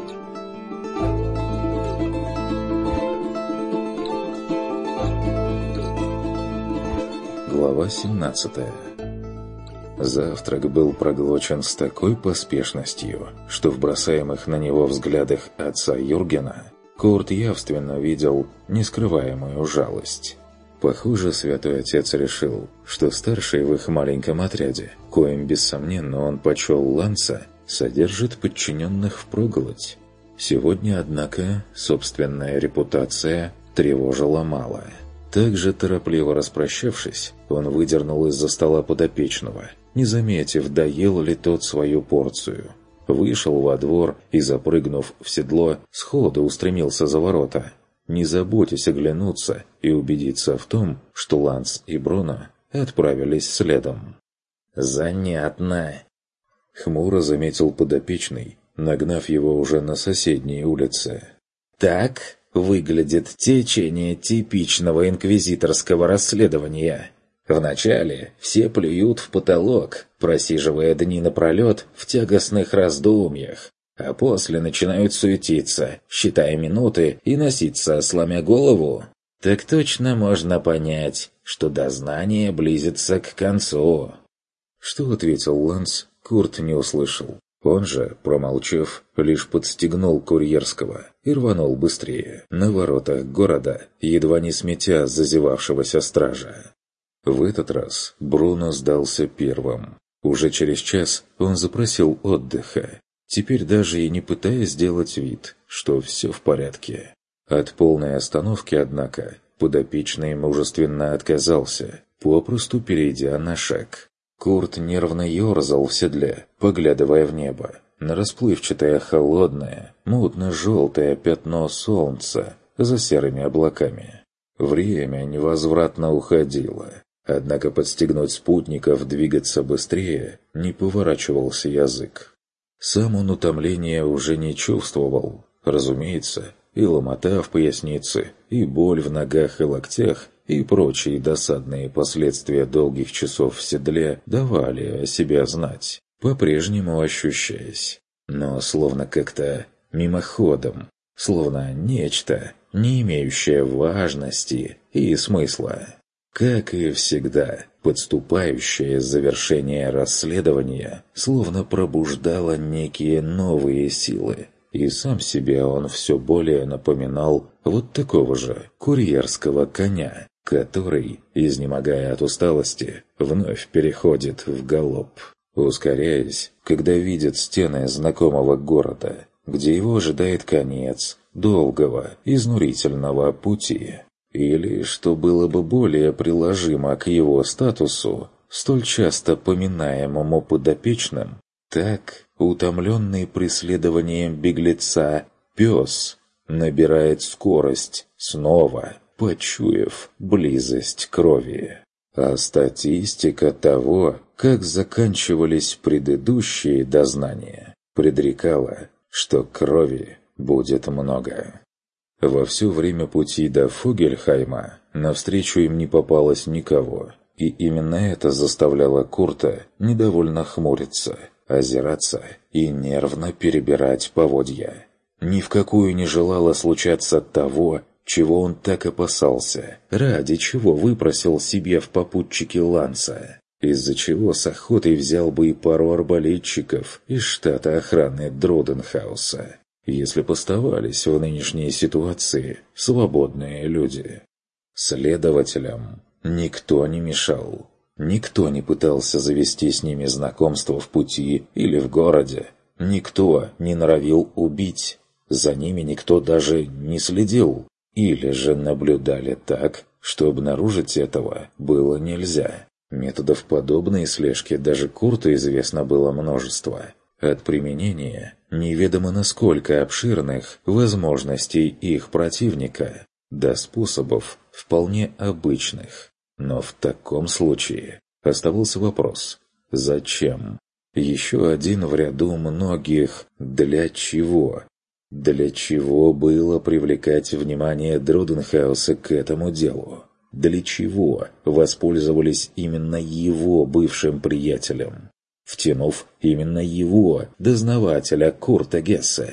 Глава 17. Завтрак был проглочен с такой поспешностью, что в бросаемых на него взглядах отца Юргена Курт явственно видел нескрываемую жалость. Похоже, святой отец решил, что старший в их маленьком отряде, коим, бессомненно, он почел Ланса, содержит подчиненных впроголодь. Сегодня, однако, собственная репутация тревожила мало. Также торопливо распрощавшись, он выдернул из-за стола подопечного, не заметив, доел ли тот свою порцию. Вышел во двор и, запрыгнув в седло, сходу устремился за ворота, не заботясь оглянуться и убедиться в том, что Ланс и Бруно отправились следом. «Занятно!» — хмуро заметил подопечный, нагнав его уже на соседней улице. «Так выглядит течение типичного инквизиторского расследования. Вначале все плюют в потолок, просиживая дни напролет в тягостных раздумьях, а после начинают суетиться, считая минуты и носиться, сломя голову. Так точно можно понять, что дознание близится к концу». Что ответил Ланс, Курт не услышал. Он же, промолчав, лишь подстегнул курьерского и рванул быстрее, на воротах города, едва не сметя зазевавшегося стража. В этот раз Бруно сдался первым. Уже через час он запросил отдыха, теперь даже и не пытаясь сделать вид, что все в порядке. От полной остановки, однако, подопечный мужественно отказался, попросту перейдя на шаг. Курт нервно ерзал в седле, поглядывая в небо, на расплывчатое холодное, мутно-желтое пятно солнца за серыми облаками. Время невозвратно уходило, однако подстегнуть спутников двигаться быстрее не поворачивался язык. Сам он утомления уже не чувствовал, разумеется, и ломота в пояснице, и боль в ногах и локтях, и прочие досадные последствия долгих часов в седле давали о себе знать, по-прежнему ощущаясь, но словно как-то мимоходом, словно нечто, не имеющее важности и смысла. Как и всегда, подступающее завершение расследования словно пробуждало некие новые силы, и сам себе он все более напоминал вот такого же курьерского коня, который, изнемогая от усталости, вновь переходит в галоп, ускоряясь, когда видит стены знакомого города, где его ожидает конец долгого, изнурительного пути. Или, что было бы более приложимо к его статусу, столь часто поминаемому подопечным, так, утомленный преследованием беглеца, пес набирает скорость снова, почуяв близость крови. А статистика того, как заканчивались предыдущие дознания, предрекала, что крови будет много. Во все время пути до Фогельхайма навстречу им не попалось никого, и именно это заставляло Курта недовольно хмуриться, озираться и нервно перебирать поводья. Ни в какую не желало случаться того, чего он так опасался, ради чего выпросил себе в попутчики Ланса, из-за чего с охотой взял бы и пару арбалетчиков из штата охраны Дроденхауса, если поставались в нынешней ситуации свободные люди. Следователям никто не мешал, никто не пытался завести с ними знакомство в пути или в городе, никто не норовил убить, за ними никто даже не следил. Или же наблюдали так, что обнаружить этого было нельзя. Методов подобной слежки даже Курту известно было множество. От применения неведомо насколько обширных возможностей их противника до способов вполне обычных. Но в таком случае оставался вопрос «Зачем?» Еще один в ряду многих «для чего?». Для чего было привлекать внимание Дроденхауса к этому делу? Для чего воспользовались именно его бывшим приятелем, втянув именно его, дознавателя Курта Гессе?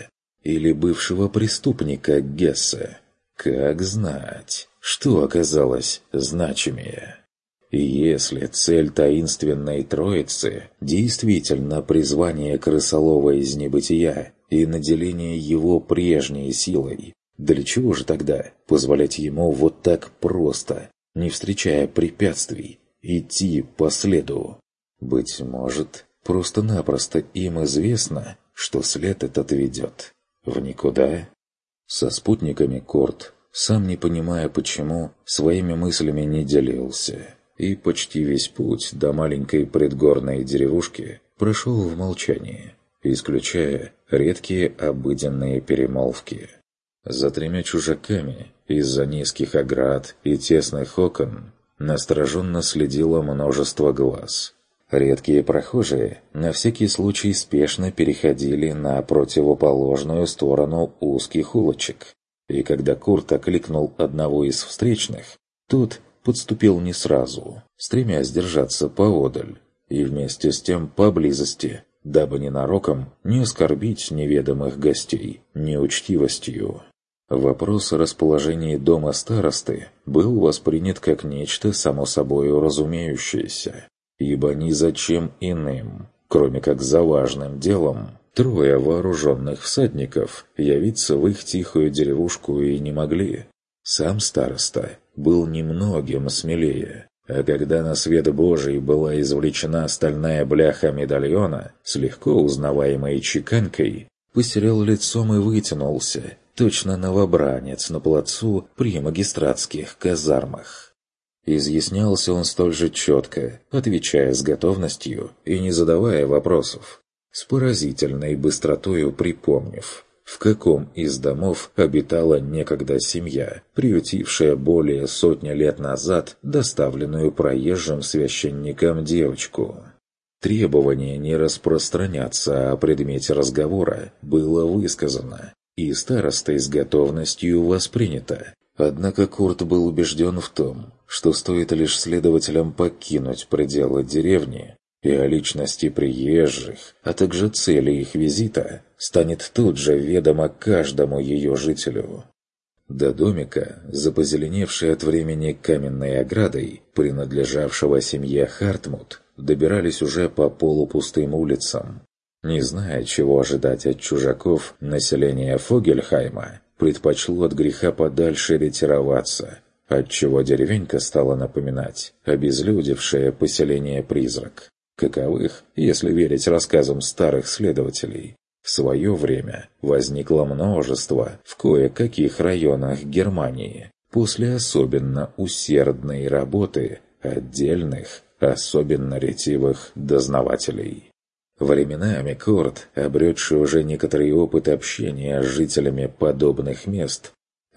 или бывшего преступника Гессе? Как знать, что оказалось значимее? И если цель таинственной троицы действительно призвание крысолова из небытия и наделение его прежней силой, для чего же тогда позволять ему вот так просто, не встречая препятствий, идти по следу? Быть может, просто-напросто им известно, что след этот ведет в никуда? Со спутниками Корт, сам не понимая почему, своими мыслями не делился, и почти весь путь до маленькой предгорной деревушки прошел в молчании, исключая редкие обыденные перемолвки. За 3 чужаками из-за низких оград и тесных окон настороженно следило множество глаз. Редкие прохожие на всякий случай спешно переходили на противоположную сторону узких улочек, и когда Курт окликнул одного из встречных, тот подступил не сразу, стремясь держаться поодаль, и вместе с тем поблизости, дабы ненароком не оскорбить неведомых гостей неучтивостью. Вопрос о расположении дома старосты был воспринят как нечто само собою разумеющееся, ибо ни за чем иным, кроме как за важным делом, 3 вооруженных всадников явиться в их тихую деревушку и не могли. Сам староста был немногим смелее, а когда на свет Божий была извлечена стальная бляха медальона с легко узнаваемой чеканкой, посерел лицом и вытянулся, точно новобранец на плацу при магистратских казармах. Изъяснялся он столь же четко, отвечая с готовностью и не задавая вопросов, с поразительной быстротою припомнив, в каком из домов обитала некогда семья, приютившая более 100 лет назад доставленную проезжим священником девочку. Требование не распространяться о предмете разговора было высказано, и старостой с готовностью воспринято. Однако Курт был убежден в том, что стоит лишь следователям покинуть пределы деревни, и о личности приезжих, а также цели их визита, станет тут же ведомо каждому ее жителю. До домика, за позеленевшей от времени каменной оградой, принадлежавшего семье Хартмут, добирались уже по полупустым улицам. Не зная, чего ожидать от чужаков, население Фогельхайма предпочло от греха подальше ретироваться, отчего деревенька стала напоминать обезлюдевшее поселение-призрак, каковых, если верить рассказам старых следователей, в свое время возникло множество в кое-каких районах Германии после особенно усердной работы отдельных, особенно ретивых дознавателей. Временами Корт, обретший уже некоторый опыт общения с жителями подобных мест,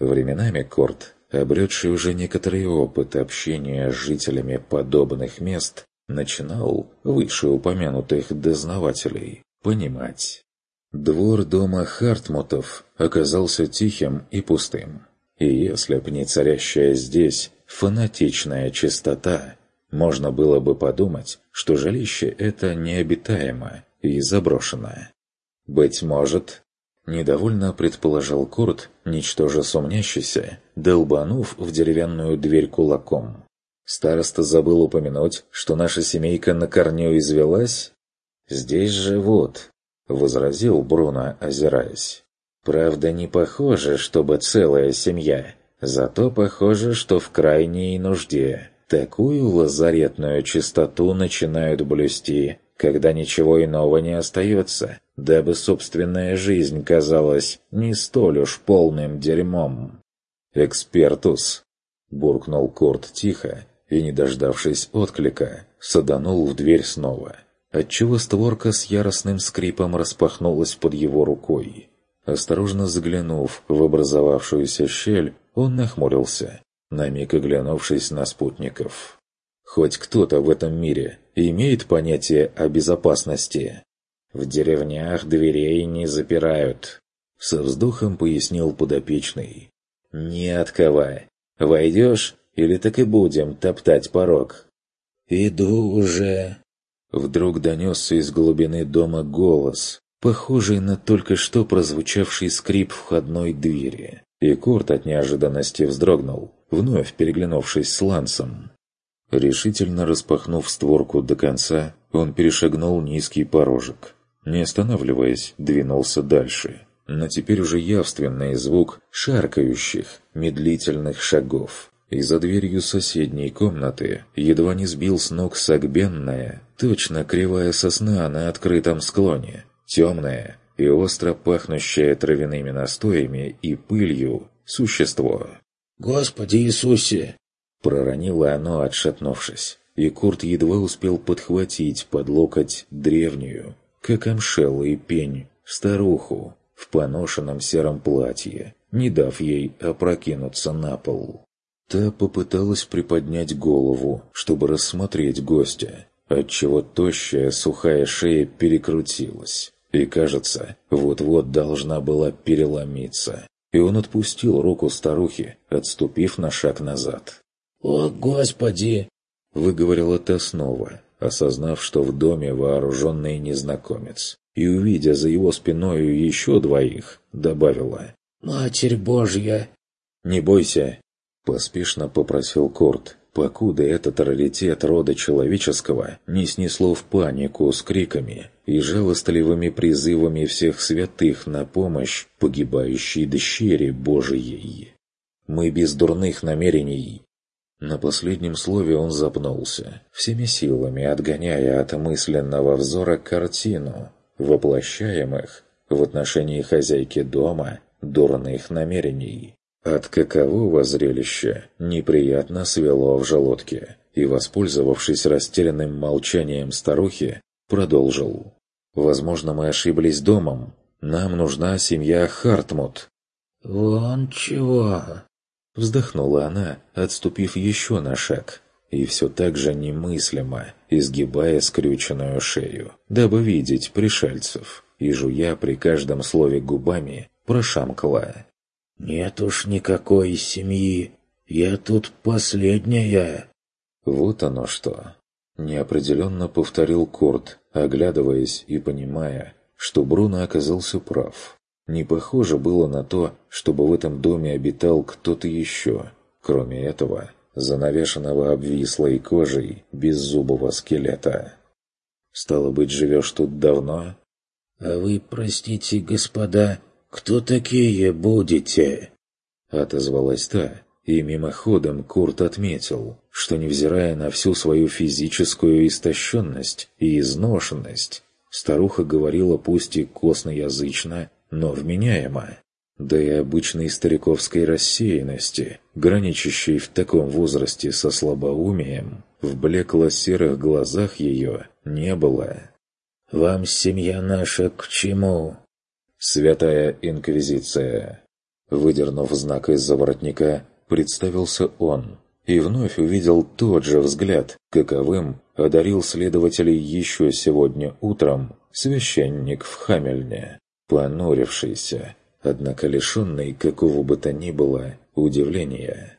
начинал вышеупомянутых дознавателей понимать. Двор дома Хартмутов оказался тихим и пустым, и если б не царящая здесь фанатичная чистота, можно было бы подумать, что жилище это необитаемо и заброшено. Быть может, недовольно предположил Курт, ничтоже сумнящийся, долбанув в деревянную дверь кулаком. Староста забыл упомянуть, что наша семейка на корню извелась? «Здесь живут», — возразил Бруно, озираясь. «Правда, не похоже, чтобы целая семья, зато похоже, что в крайней нужде. Такую лазаретную чистоту начинают блюсти, когда ничего иного не остается, дабы собственная жизнь казалась не столь уж полным дерьмом». «Экспертус», — буркнул Курт тихо и, не дождавшись отклика, саданул в дверь снова, отчего створка с яростным скрипом распахнулась под его рукой. Осторожно заглянув в образовавшуюся щель, он нахмурился, на миг оглянувшись на спутников. Хоть кто-то в этом мире имеет понятие о безопасности. «В деревнях дверей не запирают», — со вздохом пояснил подопечный. «Не от кого. Войдешь, или так и будем топтать порог?» «Иду уже», — вдруг донесся из глубины дома голос, похожий на только что прозвучавший скрип входной двери. И Курт от неожиданности вздрогнул, вновь переглянувшись с Лансом. Решительно распахнув створку до конца, он перешагнул низкий порожек. Не останавливаясь, двинулся дальше. Но теперь уже явственный звук шаркающих, медлительных шагов. И за дверью соседней комнаты едва не сбил с ног согбенная, точно кривая сосна на открытом склоне, темная и остро пахнущее травяными настоями и пылью существо. «Господи Иисусе!» — проронило оно, отшатнувшись, и Курт едва успел подхватить под локоть древнюю, как омшелый пень, старуху в поношенном сером платье, не дав ей опрокинуться на пол. Та попыталась приподнять голову, чтобы рассмотреть гостя, отчего тощая сухая шея перекрутилась, и, кажется, вот-вот должна была переломиться. И он отпустил руку старухи, отступив на шаг назад. «О, Господи!» — выговорила та снова, осознав, что в доме вооруженный незнакомец, и, увидя за его спиною еще двоих, добавила: «Матерь Божья!» «Не бойся!» — поспешно попросил Курт, покуда этот раритет рода человеческого не снесло в панику с криками и жалостливыми призывами всех святых на помощь погибающей дщери Божией. «Мы без дурных намерений!» На последнем слове он запнулся, всеми силами отгоняя от мысленного взора картину воплощаемых в отношении хозяйки дома дурных намерений. От какового зрелища неприятно свело в желудке, и, воспользовавшись растерянным молчанием старухи, продолжил. «Возможно, мы ошиблись домом. Нам нужна семья Хартмут». «Вон чего!» Вздохнула она, отступив еще на шаг, и все так же немыслимо, изгибая скрюченную шею, дабы видеть пришельцев, и, жуя при каждом слове губами, прошамкала: «Нет уж никакой семьи. Я тут последняя». «Вот оно что!» — неопределенно повторил Курт, оглядываясь и понимая, что Бруно оказался прав. Не похоже было на то, чтобы в этом доме обитал кто-то еще, кроме этого занавешенного обвислой кожей беззубого скелета. «Стало быть, живешь тут давно?» «А вы, простите, господа, кто такие будете?» Отозвалась та, и мимоходом Курт отметил, что, невзирая на всю свою физическую истощенность и изношенность, старуха говорила пусть и косноязычно, но вменяемо. Да и обычной стариковской рассеянности, граничащей в таком возрасте со слабоумием, в блекло-серых глазах ее не было. «Вам семья наша к чему?» «Святая Инквизиция». Выдернув знак из-за воротника, представился он, и вновь увидел тот же взгляд, каковым одарил следователей еще сегодня утром священник в Хамельне, понурившийся, однако лишенный какого бы то ни было удивления.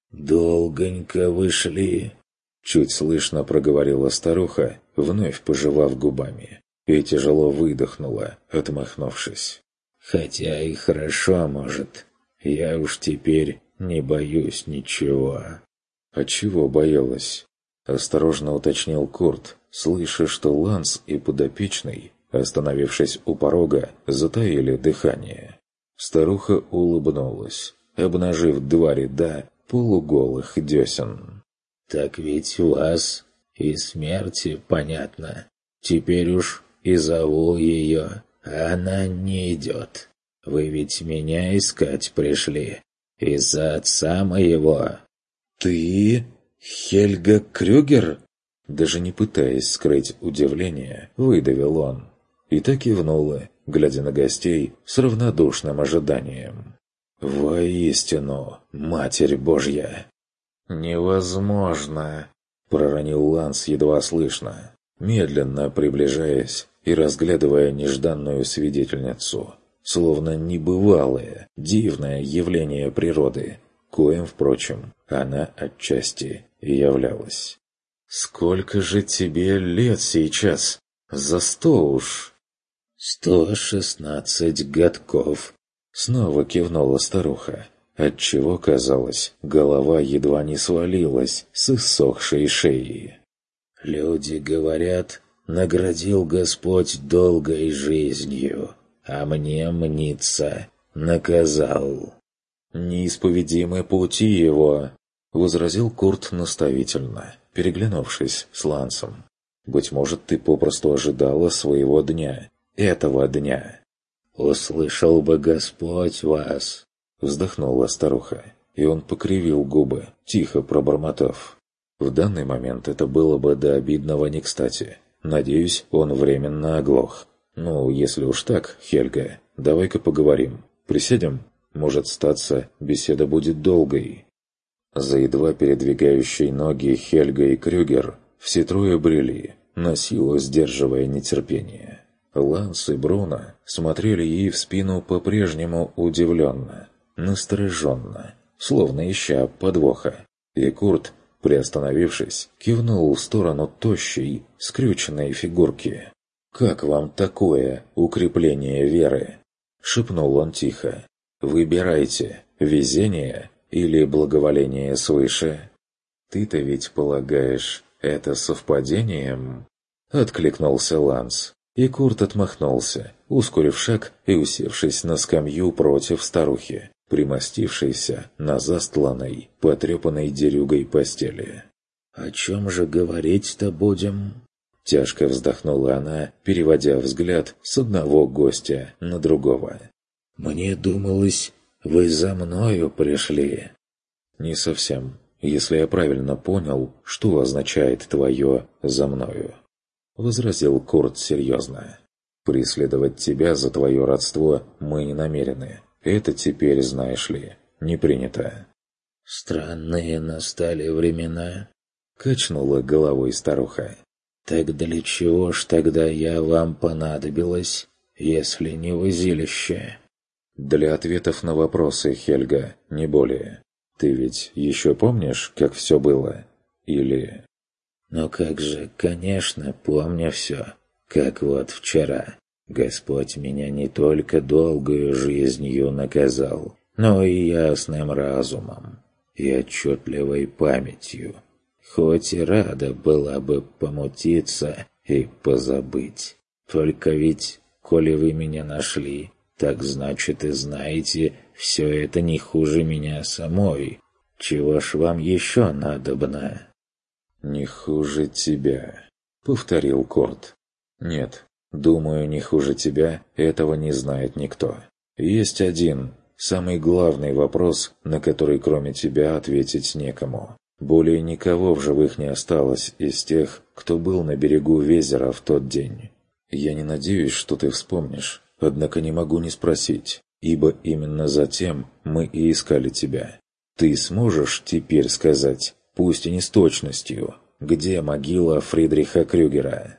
«Долгонько вышли», — чуть слышно проговорила старуха, вновь пожевав губами, и тяжело выдохнула, отмахнувшись. «Хотя и хорошо, может. Я уж теперь не боюсь ничего». «А чего боялась?» — осторожно уточнил Курт, слыша, что Ланс и подопечный, остановившись у порога, затаили дыхание. Старуха улыбнулась, обнажив два ряда полуголых десен. «Так ведь у вас и смерти понятно. Теперь уж и зову ее, а она не идет. Вы ведь меня искать пришли из-за отца моего». «Ты? Хельга Крюгер?» Даже не пытаясь скрыть удивление, выдавил он. И так кивнула, глядя на гостей с равнодушным ожиданием. «Воистину, Матерь Божья!» «Невозможно!» — проронил Ланс едва слышно, медленно приближаясь и разглядывая нежданную свидетельницу, словно небывалое, дивное явление природы, коим, впрочем, она отчасти и являлась. «Сколько же тебе лет сейчас? За 100 уж!» 116 годков. Снова кивнула старуха, отчего, казалось, голова едва не свалилась с иссохшей шеи. Люди говорят, наградил Господь долгой жизнью, а мне мнится, наказал. «Неисповедимы пути его», — возразил Курт наставительно, переглянувшись с Лансом. «Быть может, ты попросту ожидала своего дня, этого дня». «Услышал бы Господь вас», — вздохнула старуха, и он покривил губы, тихо пробормотав. В данный момент это было бы до обидного не кстати. Надеюсь, он временно оглох. «Ну, если уж так, Хельга, давай-ка поговорим. Присядем? Может, статься, беседа будет долгой». За едва передвигающей ноги Хельга и Крюгер все трое брели, на силу сдерживая нетерпение. Ланс и Бруно смотрели ей в спину по-прежнему удивленно, настороженно, словно ища подвоха. И Курт, приостановившись, кивнул в сторону тощей, скрюченной фигурки. «Как вам такое укрепление веры?» — шепнул он тихо. «Выбирайте, везение или благоволение свыше. Ты-то ведь полагаешь, это совпадением?» Откликнулся Ланс, и Курт отмахнулся, ускорив шаг и усевшись на скамью против старухи, примостившейся на застланной, потрепанной дерюгой постели. «О чем же говорить-то будем?» Тяжко вздохнула она, переводя взгляд с одного гостя на другого. «Мне думалось, вы за мною пришли». «Не совсем, если я правильно понял, что означает твое «за мною», — возразил Курт серьезно. «Преследовать тебя за твое родство мы не намерены. Это теперь, знаешь ли, не принято». «Странные настали времена», — качнула головой старуха. «Так для чего ж тогда я вам понадобилась, если не узилище?» «Для ответов на вопросы, Хельга, не более. Ты ведь еще помнишь, как все было? Или...» «Ну как же, конечно, помню все. Как вот вчера. Господь меня не только долгою жизнью наказал, но и ясным разумом, и отчетливой памятью. Хоть и рада была бы помутиться и позабыть. Только ведь, коли вы меня нашли, так значит и знаете, все это не хуже меня самой. Чего ж вам еще надобно?» «Не хуже тебя», — повторил Корт. «Нет, думаю, не хуже тебя этого не знает никто. Есть один, самый главный вопрос, на который кроме тебя ответить некому. Более никого в живых не осталось из тех, кто был на берегу Везера в тот день. Я не надеюсь, что ты вспомнишь, однако не могу не спросить, ибо именно затем мы и искали тебя. Ты сможешь теперь сказать, пусть и не с точностью, где могила Фридриха Крюгера?»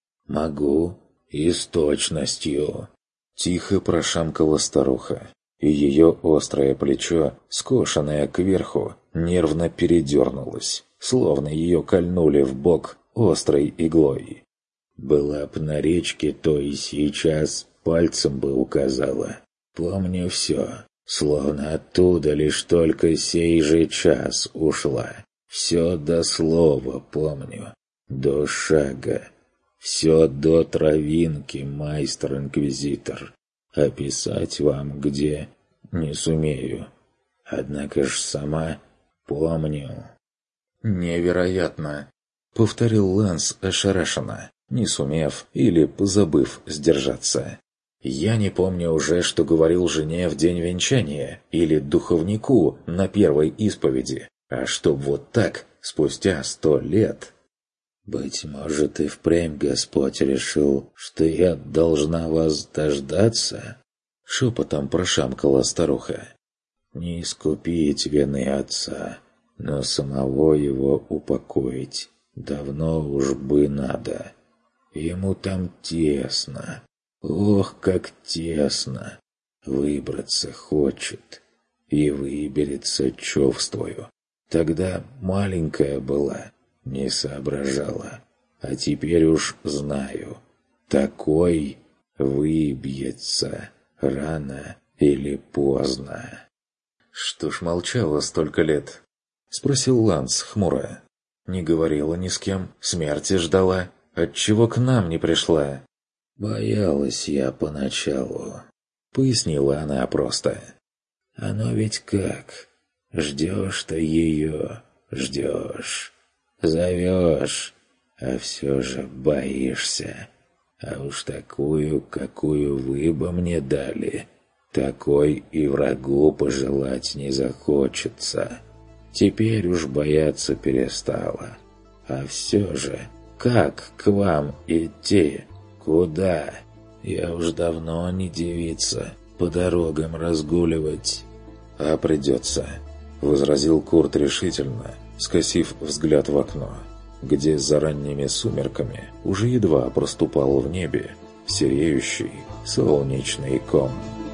«Могу, и с точностью», — тихо прошамкала старуха, и ее острое плечо, скошенное кверху, нервно передернулось, словно ее кольнули в бок острой иглой. «Была б на речке, то и сейчас пальцем бы указала. Помню все, словно оттуда лишь только сей же час ушла. Все до слова помню, до шага, все до травинки, майстер-инквизитор. Описать вам где не сумею, однако ж сама помню». «Невероятно!» — повторил Ланс ошарашенно, не сумев или позабыв сдержаться. «Я не помню уже, что говорил жене в день венчания или духовнику на первой исповеди, а чтоб вот так, спустя 100 лет...» «Быть может, и впрямь Господь решил, что я должна вас дождаться?» — шепотом прошамкала старуха. «Не искупить вины отца, но самого его упокоить давно уж бы надо. Ему там тесно, ох, как тесно. Выбраться хочет и выберется, чувствую. Тогда маленькая была, не соображала, а теперь уж знаю. Такой выбьется рано или поздно. «Что ж молчала столько лет?» — спросил Ланс хмуро. «Не говорила ни с кем, смерти ждала. Отчего к нам не пришла?» «Боялась я поначалу», — пояснила она просто. «Оно ведь как? Ждешь ты ее, ждешь, зовешь, а все же боишься. А уж такую, какую вы бы мне дали, такой и врагу пожелать не захочется. Теперь уж бояться перестала. А все же, как к вам идти? Куда? Я уж давно не девица по дорогам разгуливать». «А придется», — возразил Курт решительно, скосив взгляд в окно, где за ранними сумерками уже едва проступал в небе сереющий солнечный ком.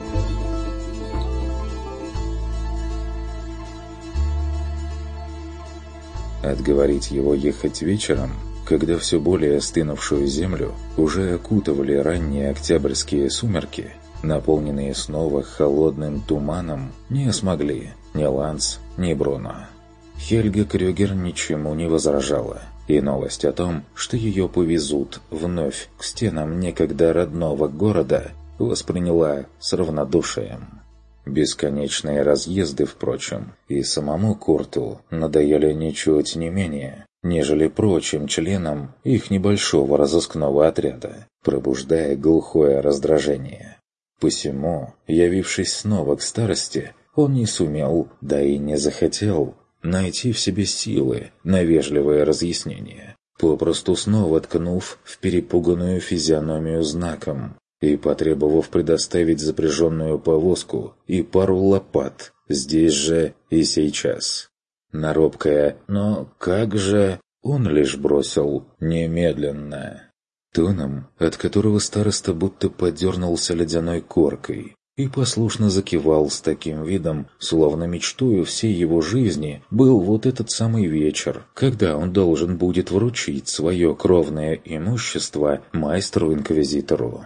Отговорить его ехать вечером, когда все более остынувшую землю уже окутывали ранние октябрьские сумерки, наполненные снова холодным туманом, не смогли ни Ланс, ни Бруно. Хельга Крюгер ничему не возражала, и новость о том, что ее повезут вновь к стенам некогда родного города, восприняла с равнодушием. Бесконечные разъезды, впрочем, и самому Курту надоели ничуть не менее, нежели прочим членам их небольшого разыскного отряда, пробуждая глухое раздражение. Посему, явившись снова к старости, он не сумел, да и не захотел, найти в себе силы на вежливое разъяснение, попросту снова ткнув в перепуганную физиономию знаком и потребовав предоставить запряженную повозку и пару лопат здесь же и сейчас. На робкое «но как же» он лишь бросил «немедленно», тоном, от которого староста будто подернулся ледяной коркой, и послушно закивал с таким видом, словно мечтою всей его жизни был вот этот самый вечер, когда он должен будет вручить свое кровное имущество майстру-инквизитору.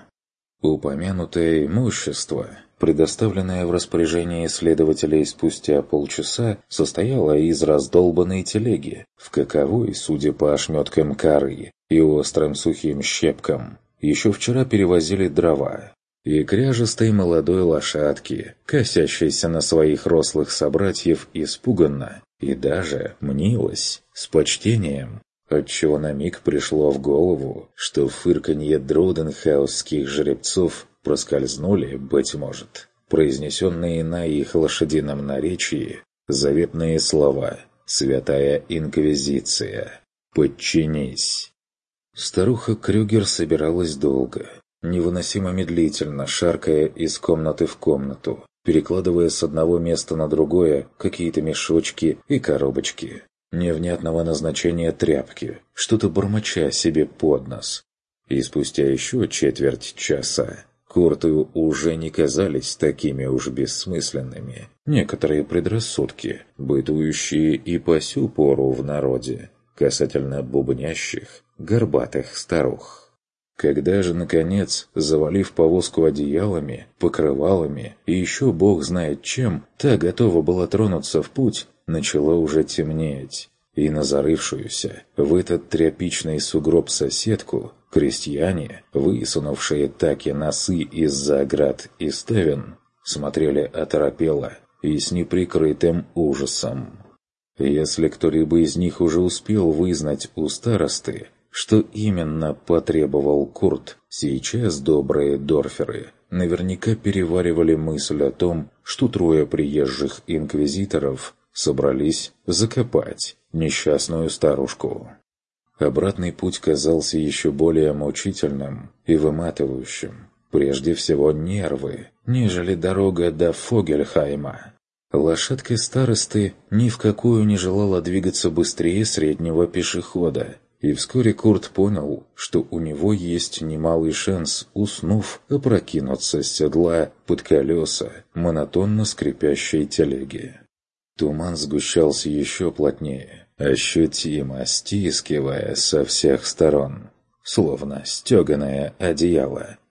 Упомянутое имущество, предоставленное в распоряжение следователей спустя полчаса, состояло из раздолбанной телеги, в каковой, судя по ошметкам коры и острым сухим щепкам, еще вчера перевозили дрова, и кряжестой молодой лошадки, косящейся на своих рослых собратьев испуганно и даже мнилась с почтением, отчего на миг пришло в голову, что фырканье друденхаусских жеребцов проскользнули, быть может, произнесенные на их лошадином наречии заветные слова «Святая Инквизиция! Подчинись!». Старуха Крюгер собиралась долго, невыносимо медлительно, шаркая из комнаты в комнату, перекладывая с одного места на другое какие-то мешочки и коробочки, невнятного назначения тряпки, что-то бормоча себе под нос. И спустя еще четверть часа Курту уже не казались такими уж бессмысленными некоторые предрассудки, бытующие и по сю пору в народе, касательно бубнящих, горбатых старух. Когда же, наконец, завалив повозку одеялами, покрывалами и еще бог знает чем, та готова была тронуться в путь, начало уже темнеть, и на зарывшуюся в этот тряпичный сугроб соседку крестьяне, высунувшие таки носы из-за оград и ставен, смотрели оторопело и с неприкрытым ужасом. Если кто-либо из них уже успел вызнать у старосты, что именно потребовал Курт, сейчас добрые дорферы наверняка переваривали мысль о том, что трое приезжих инквизиторов собрались закопать несчастную старушку. Обратный путь казался еще более мучительным и выматывающим. Прежде всего нервы, нежели дорога до Фогельхайма. Лошадка старосты ни в какую не желала двигаться быстрее среднего пешехода, и вскоре Курт понял, что у него есть немалый шанс, уснув, опрокинуться с седла под колеса монотонно скрипящей телеги. Туман сгущался еще плотнее, ощутимо стискивая со всех сторон, словно стеганое одеяло,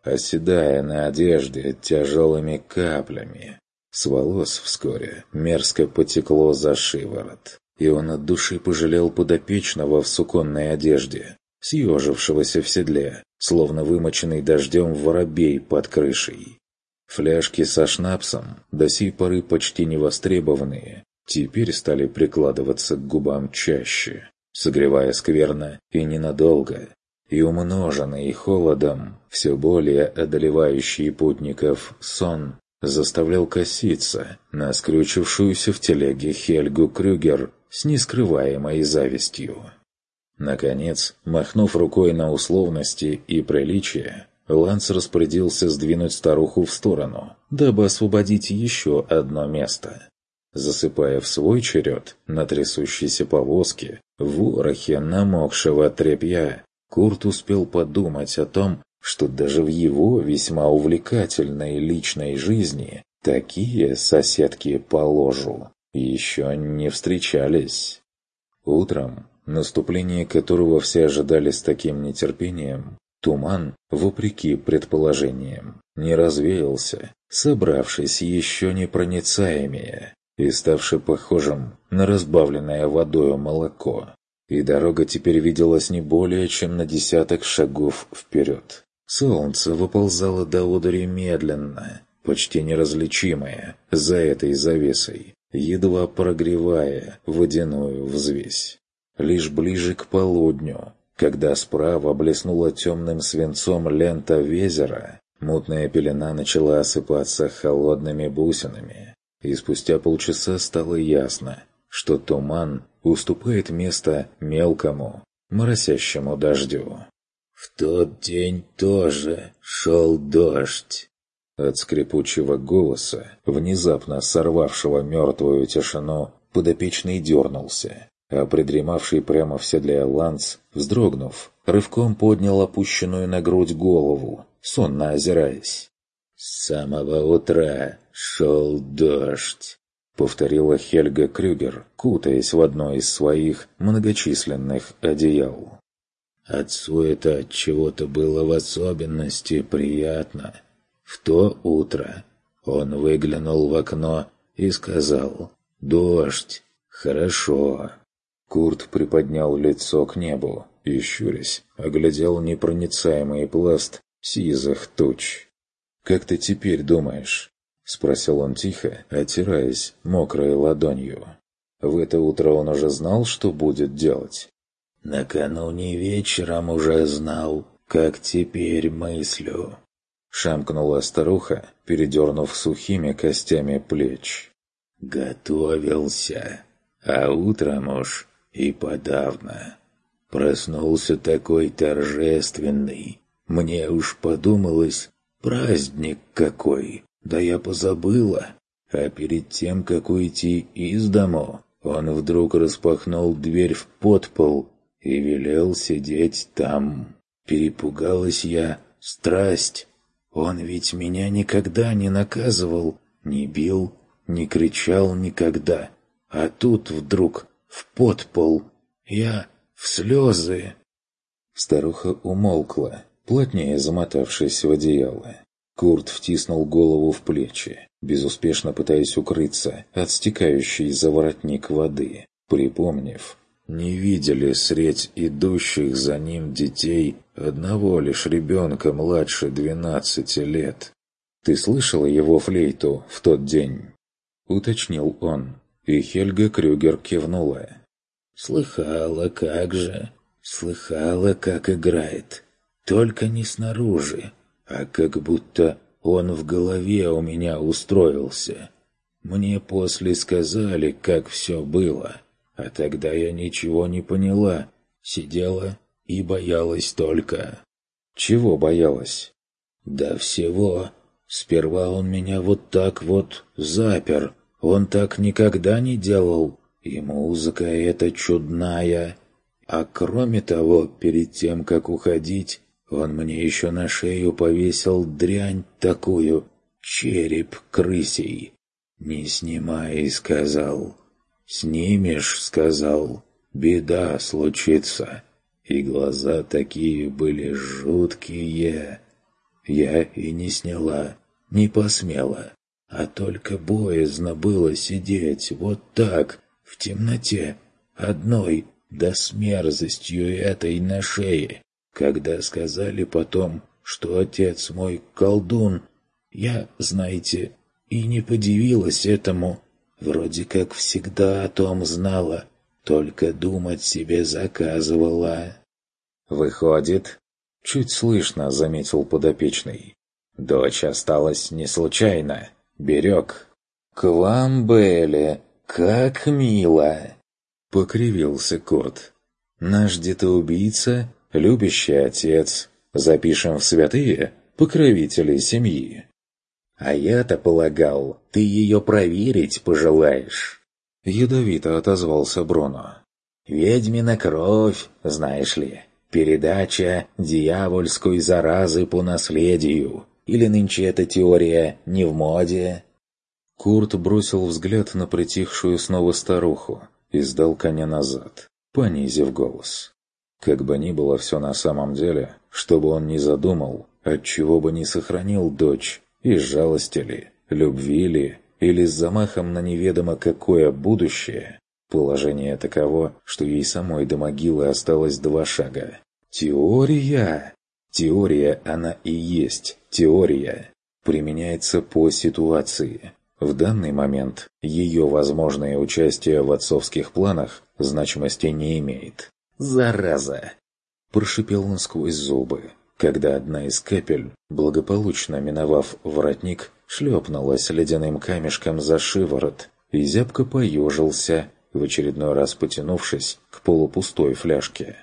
оседая на одежде тяжелыми каплями. С волос вскоре мерзко потекло за шиворот, и он от души пожалел подопечного в суконной одежде, съежившегося в седле, словно вымоченный дождем воробей под крышей. Фляжки со шнапсом, до сей поры почти невостребованные, теперь стали прикладываться к губам чаще, согревая скверно и ненадолго, и умноженный холодом, все более одолевающий путников сон, заставлял коситься на скрючившуюся в телеге Хельгу Крюгер с нескрываемой завистью. Наконец, махнув рукой на условности и приличия, Ланс распорядился сдвинуть старуху в сторону, дабы освободить еще одно место. Засыпая в свой черед на трясущейся повозке, в ворохе намокшего тряпья, Курт успел подумать о том, что даже в его весьма увлекательной личной жизни такие соседки по ложу еще не встречались. Утром, наступление которого все ожидали с таким нетерпением, туман, вопреки предположениям, не развеялся, собравшись еще непроницаемее и ставший похожим на разбавленное водою молоко. И дорога теперь виделась не более чем на 10 шагов вперед. Солнце выползало до одури медленно, почти неразличимое за этой завесой, едва прогревая водяную взвесь. Лишь ближе к полудню, когда справа блеснула темным свинцом лента Везера, мутная пелена начала осыпаться холодными бусинами, и спустя полчаса стало ясно, что туман уступает место мелкому, моросящему дождю. В тот день тоже шел дождь. От скрипучего голоса, внезапно сорвавшего мертвую тишину, подопечный дернулся, а придремавший прямо в седле Ланс, вздрогнув, рывком поднял опущенную на грудь голову, сонно озираясь. «С самого утра шел дождь», — повторила Хельга Крюгер, кутаясь в одно из своих многочисленных одеял. «Отцу это от чего-то было в особенности приятно. В то утро он выглянул в окно и сказал: «Дождь, хорошо». Курт приподнял лицо к небу и, щурясь, оглядел непроницаемый пласт сизых туч. «Как ты теперь думаешь?» — спросил он тихо, отираясь мокрой ладонью. В это утро он уже знал, что будет делать. «Накануне вечером уже знал, как теперь мыслю», — шамкнула старуха, передернув сухими костями плеч. «Готовился, а утром уж и подавно. Проснулся такой торжественный. Мне уж подумалось, праздник какой, да я позабыла. А перед тем, как уйти из дому, он вдруг распахнул дверь в подпол и велел сидеть там. Перепугалась я, страсть. Он ведь меня никогда не наказывал, не бил, не кричал никогда. А тут вдруг в подпол. Я в слезы». Старуха умолкла, плотнее замотавшись в одеяло. Курт втиснул голову в плечи, безуспешно пытаясь укрыться от стекающей за воротник воды, припомнив, не видели средь идущих за ним детей одного лишь ребенка младше 12 лет. «Ты слышала его флейту в тот день?» — уточнил он, и Хельга Крюгер кивнула. «Слыхала, как же. Слыхала, как играет. Только не снаружи, а как будто он в голове у меня устроился. Мне после сказали, как все было, а тогда я ничего не поняла. Сидела и боялась только». «Чего боялась?» «Да всего. Сперва он меня вот так вот запер. Он так никогда не делал. И музыка эта чудная. А кроме того, перед тем, как уходить, он мне еще на шею повесил дрянь такую, череп крысей. Не снимай, сказал. Снимешь, сказал, беда случится. И глаза такие были жуткие. я и не сняла, не посмела, а только боязно было сидеть вот так, в темноте, одной, да с мерзостью этой на шее. Когда сказали потом, что отец мой колдун, я, знаете, и не подивилась этому. Вроде как всегда о том знала, только думать себе заказывала. «Выходит, чуть слышно», — заметил подопечный. «Дочь осталась не случайно. Берег». «К вам, Белли, как мило!» — покривился Курт. «Наш детоубийца, любящий отец. Запишем в святые покровители семьи». «А я-то полагал, ты ее проверить пожелаешь?» Ядовито отозвался Бруно. «Ведьмина кровь, знаешь ли, передача дьявольской заразы по наследию. Или нынче эта теория не в моде?» Курт бросил взгляд на притихшую снова старуху и сдал коня назад, понизив голос. Как бы ни было все на самом деле, что бы он ни задумал, отчего бы не сохранил дочь, из жалости ли, любви ли, или с замахом на неведомо какое будущее, положение таково, что ей самой до могилы осталось 2 шага. Теория! Теория она и есть теория. Применяется по ситуации. В данный момент ее возможное участие в отцовских планах значимости не имеет. «Зараза!» – прошипел он сквозь зубы, когда одна из капель, благополучно миновав воротник, шлепнулась ледяным камешком за шиворот и зябко поежился, в очередной раз потянувшись к полупустой фляжке.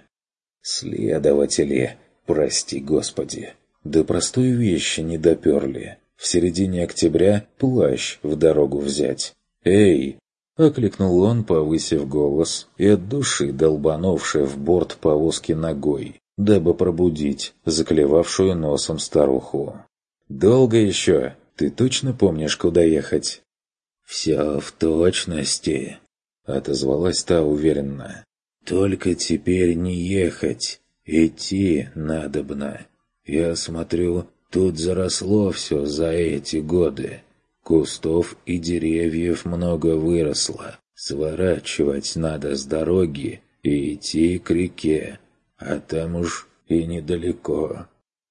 «Следователи, прости господи, до простой вещи не доперли. В середине октября плащ в дорогу взять. Эй!» — окликнул он, повысив голос и от души долбанувший в борт повозки ногой, дабы пробудить заклевавшую носом старуху. «Долго еще? Ты точно помнишь, куда ехать?» «Все в точности», — отозвалась та уверенно. «Только теперь не ехать, идти надобно. Я смотрю, тут заросло все за эти годы. Кустов и деревьев много выросло. Сворачивать надо с дороги и идти к реке, а там уж и недалеко».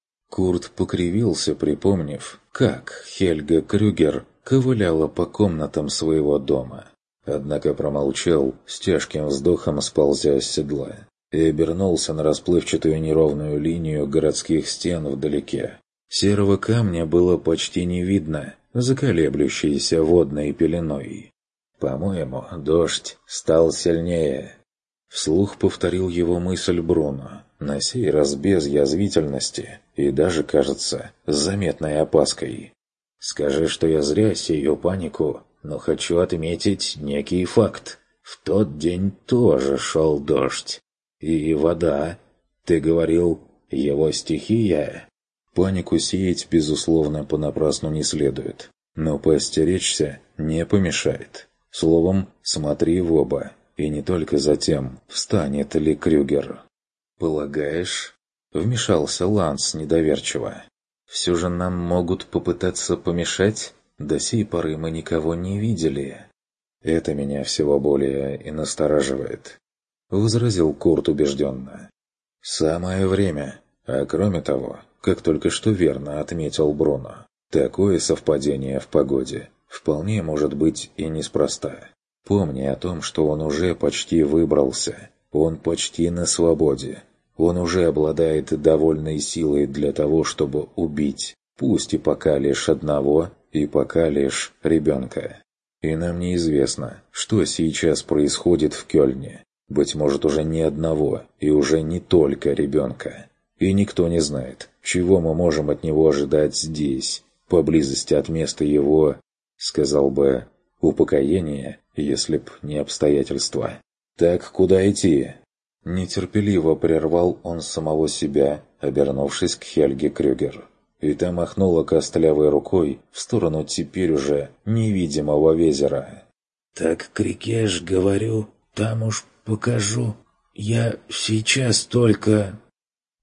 Курт покривился, припомнив, как Хельга Крюгер ковыляла по комнатам своего дома. Однако промолчал, с тяжким вздохом сползя с седла, и обернулся на расплывчатую неровную линию городских стен вдалеке. Серого камня было почти не видно, за колеблющейся водной пеленой. «По-моему, дождь стал сильнее», — вслух повторил его мысль Бруно, на сей раз без язвительности и даже, кажется, с заметной опаской. «Скажи, что я зря сею панику, но хочу отметить некий факт. В тот день тоже шел дождь. И вода. Ты говорил, его стихия?» Панику сеять, безусловно, понапрасну не следует, но поостеречься не помешает. Словом, смотри в оба, и не только за тем, встанет ли Крюгер. «Полагаешь?» — вмешался Ланс недоверчиво. «Все же нам могут попытаться помешать? До сей поры мы никого не видели». «Это меня всего более и настораживает», — возразил Курт убежденно. «Самое время. А кроме того, как только что верно отметил Бруно, такое совпадение в погоде вполне может быть и неспроста. Помни о том, что он уже почти выбрался, он почти на свободе, он уже обладает довольной силой для того, чтобы убить, пусть и пока лишь одного, и пока лишь ребенка. И нам неизвестно, что сейчас происходит в Кёльне, быть может уже не одного, и уже не только ребенка. И никто не знает, чего мы можем от него ожидать здесь, поблизости от места его, сказал бы, упокоения, если б не обстоятельства. «Так куда идти?» Нетерпеливо прервал он самого себя, обернувшись к Хельге Крюгер. И та махнула костлявой рукой в сторону теперь уже невидимого Везера. «Так к реке ж, говорю, там уж покажу. Я сейчас только...»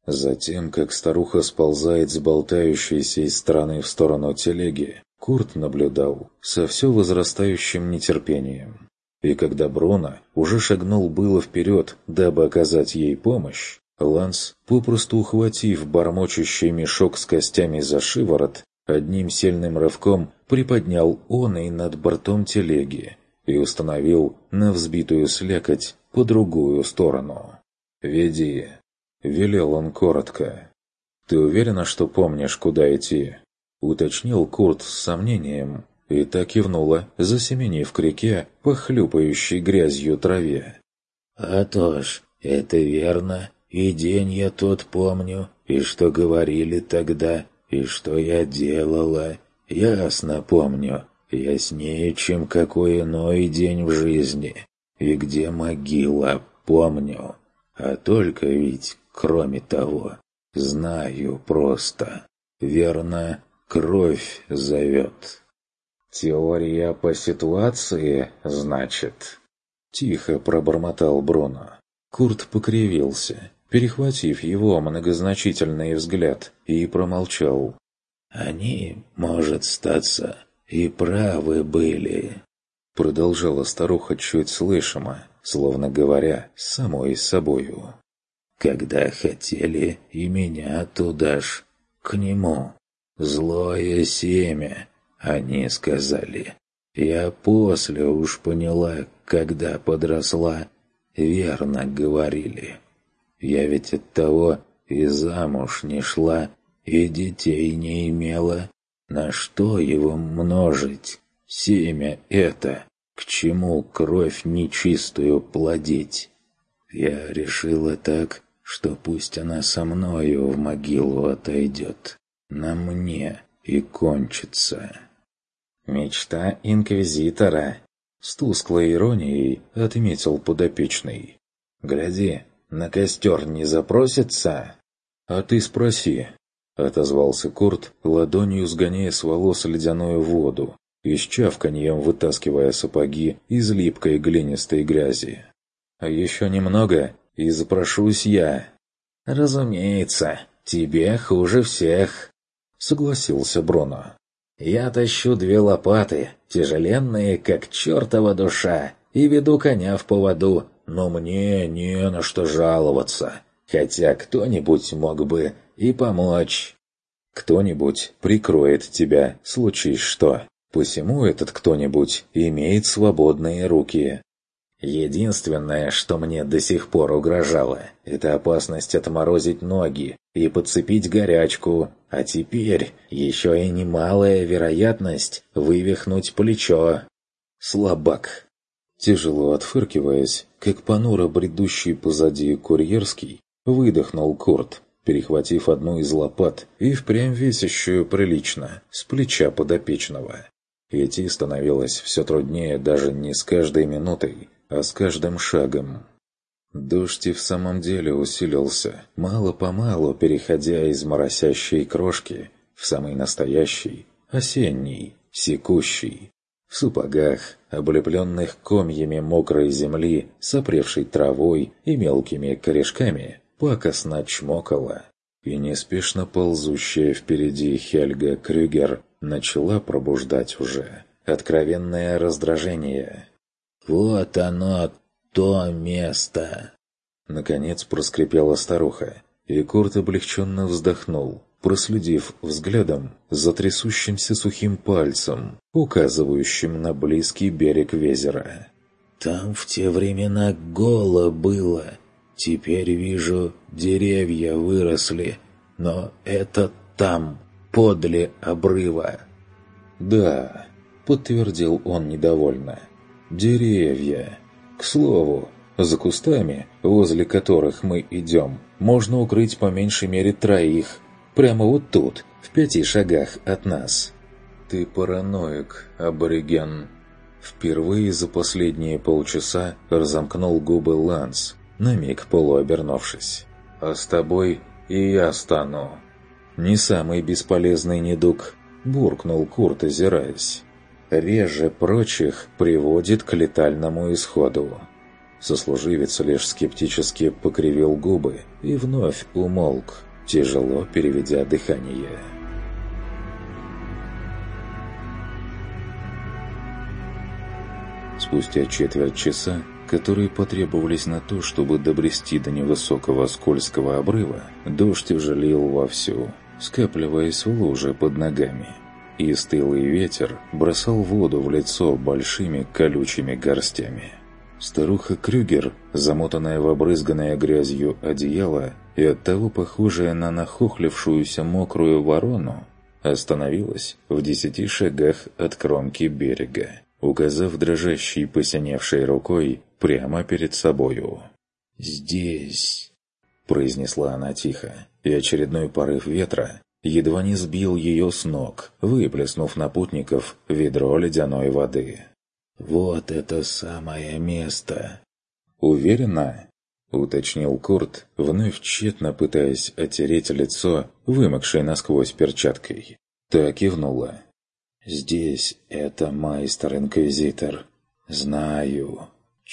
Затем, как старуха сползает с болтающейся из стороны в сторону телеги, Курт наблюдал со все возрастающим нетерпением. И когда Бруно уже шагнул было вперед, дабы оказать ей помощь, Ланс, попросту ухватив бормочущий мешок с костями за шиворот, одним сильным рывком приподнял он и над бортом телеги и установил на взбитую слякоть по другую сторону. «Веди», — велел он коротко. «Ты уверена, что помнишь, куда идти?» — уточнил Курт с сомнением, и та кивнула, засеменив к реке по хлюпающей грязью траве. «А то ж, это верно, и день я тот помню, и что говорили тогда, и что я делала, ясно помню, яснее, чем какой иной день в жизни, и где могила, помню, а только ведь, кроме того, знаю просто, верно, кровь зовет». «Теория по ситуации, значит?» Тихо пробормотал Бруно. Курт покривился, перехватив его многозначительный взгляд, и промолчал. «Они, может статься, и правы были», — продолжала старуха чуть слышимо, словно говоря самой собою. «Когда хотели и меня туда ж, к нему, злое семя, они сказали. Я после уж поняла, когда подросла, верно говорили. Я ведь от того и замуж не шла, и детей не имела. На что его множить? Семя это, к чему кровь нечистую плодить? Я решила так, что пусть она со мною в могилу отойдет. На мне и кончится». «Мечта инквизитора», — с тусклой иронией отметил подопечный. «Гляди, на костер не запросится?» «А ты спроси», — отозвался Курт, ладонью сгоняя с волос ледяную воду и с чавканьем вытаскивая сапоги из липкой глинистой грязи. «А еще немного, и запрошусь я». «Разумеется, тебе хуже всех», — согласился Бруно. «Я тащу 2 лопаты, тяжеленные, как чертова душа, и веду коня в поводу, но мне не на что жаловаться, хотя кто-нибудь мог бы и помочь». «Кто-нибудь прикроет тебя, случись что, посему этот кто-нибудь имеет свободные руки». Единственное, что мне до сих пор угрожало, это опасность отморозить ноги и подцепить горячку, а теперь еще и немалая вероятность вывихнуть плечо. Слабак. Тяжело отфыркиваясь, как понуро бредущий позади курьерский, выдохнул Курт, перехватив одну из лопат и впрямь весящую прилично, с плеча подопечного. Идти становилось все труднее даже не с каждой минутой, а с каждым шагом. Дождь и в самом деле усилился, мало-помалу переходя из моросящей крошки в самый настоящий, осенний, секущий. В сапогах, облепленных комьями мокрой земли, сопревшей травой и мелкими корешками, пакостно чмокала, и неспешно ползущая впереди Хельга Крюгер начала пробуждать уже откровенное раздражение. «Вот оно, то место!» Наконец проскрипела старуха, и Курт облегченно вздохнул, проследив взглядом за трясущимся сухим пальцем, указывающим на близкий берег Везера. «Там в те времена голо было. Теперь вижу, деревья выросли, но это там, подле обрыва». «Да», — подтвердил он недовольно. «Деревья. К слову, за кустами, возле которых мы идем, можно укрыть по меньшей мере 3, прямо вот тут, в 5 шагах от нас». «Ты параноик, абориген». Впервые за последние полчаса разомкнул губы Ланс, на миг полуобернувшись. «А с тобой и я стану». «Не самый бесполезный недуг», — буркнул Курт, озираясь. «Реже прочих приводит к летальному исходу». Сослуживец лишь скептически покривил губы и вновь умолк, тяжело переведя дыхание. Спустя четверть часа, которые потребовались на то, чтобы добрести до невысокого скользкого обрыва, дождь уже лил вовсю, скапливаясь в луже под ногами, и стылый ветер бросал воду в лицо большими колючими горстями. Старуха Крюгер, замотанная в обрызганное грязью одеяло и оттого похожая на нахохлившуюся мокрую ворону, остановилась в 10 шагах от кромки берега, указав дрожащей посиневшей рукой прямо перед собою. «Здесь», — произнесла она тихо, и очередной порыв ветра едва не сбил ее с ног, выплеснув на путников ведро ледяной воды. «Вот это самое место!» «Уверена?» — уточнил Курт, вновь тщетно пытаясь оттереть лицо, вымокшей насквозь перчаткой. Та кивнула. «Здесь это майстер-инквизитор. Знаю,